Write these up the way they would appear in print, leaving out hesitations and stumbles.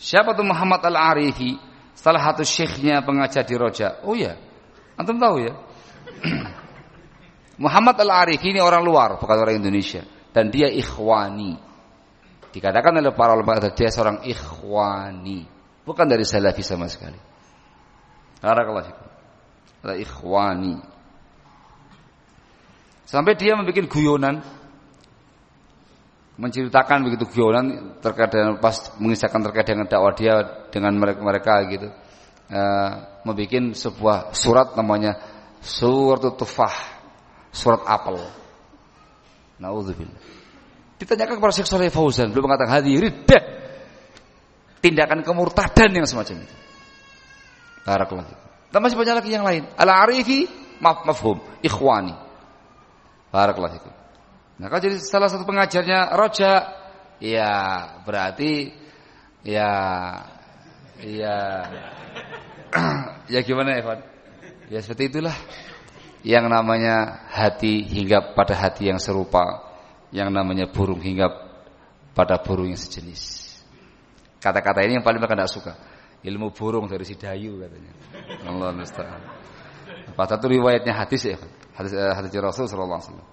Siapa tuh Muhammad Al-Arifi? Salah satu syekhnya pengajar di Roja. Oh ya, antum tahu ya? Muhammad Al-Arifi ini orang luar, bukan orang Indonesia. Dan dia ikhwani. Dikatakan oleh para ulama dia seorang ikhwani, bukan dari salafi sama sekali. Barakallahu fikum. Ada ikhwani. Sampai dia membuat guyonan, menceritakan begitu guyonan terkait dengan pas mengisahkan terkait dengan dakwah dia dengan mereka gitu. Membuat sebuah surat namanya Surat Tufah, surat apel. Nauzubillah. Ditanyakan kepada Syekh Shalih Fauzan, beliau mengatakan hadhihi riddah. Tindakan kemurtadan yang semacam itu. Barakallahu fikum. Dan masih banyak lagi yang lain. Al-Arifi mafhum, ikhwani. Barakallahu fikum. Nah, kalau jadi salah satu pengajarnya Roja, ya berarti ya ya gimana Evan? Ya seperti itulah yang namanya hati hingga pada hati yang serupa, yang namanya burung hingga pada burung yang sejenis. Kata-kata ini yang paling mereka tidak suka. Ilmu burung dari si Dayu katanya. Allah musta'an. Apa satu riwayatnya hadis ya, hadis Rasul sallallahu alaihi wasallam.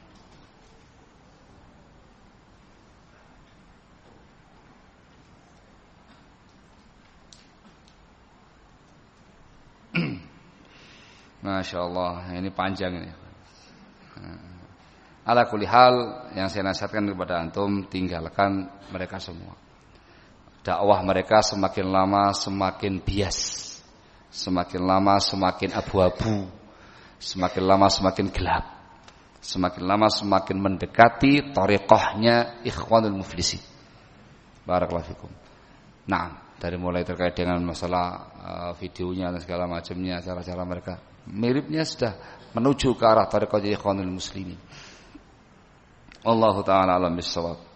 Masya Allah, ini panjang ini. Ala kulli hal, yang saya nasihatkan kepada antum, tinggalkan mereka semua. Dakwah mereka semakin lama semakin bias, semakin lama semakin abu-abu, semakin lama semakin gelap, semakin lama semakin mendekati thariqahnya Ikhwanul Muflisin. Barakallahu fikum. Nah, dari mulai terkait dengan masalah videonya dan segala macamnya, cara-cara mereka miripnya sudah menuju ke arah thariqah Ikhwanul Muslimin. Wallahu ta'ala alam bis-shawab.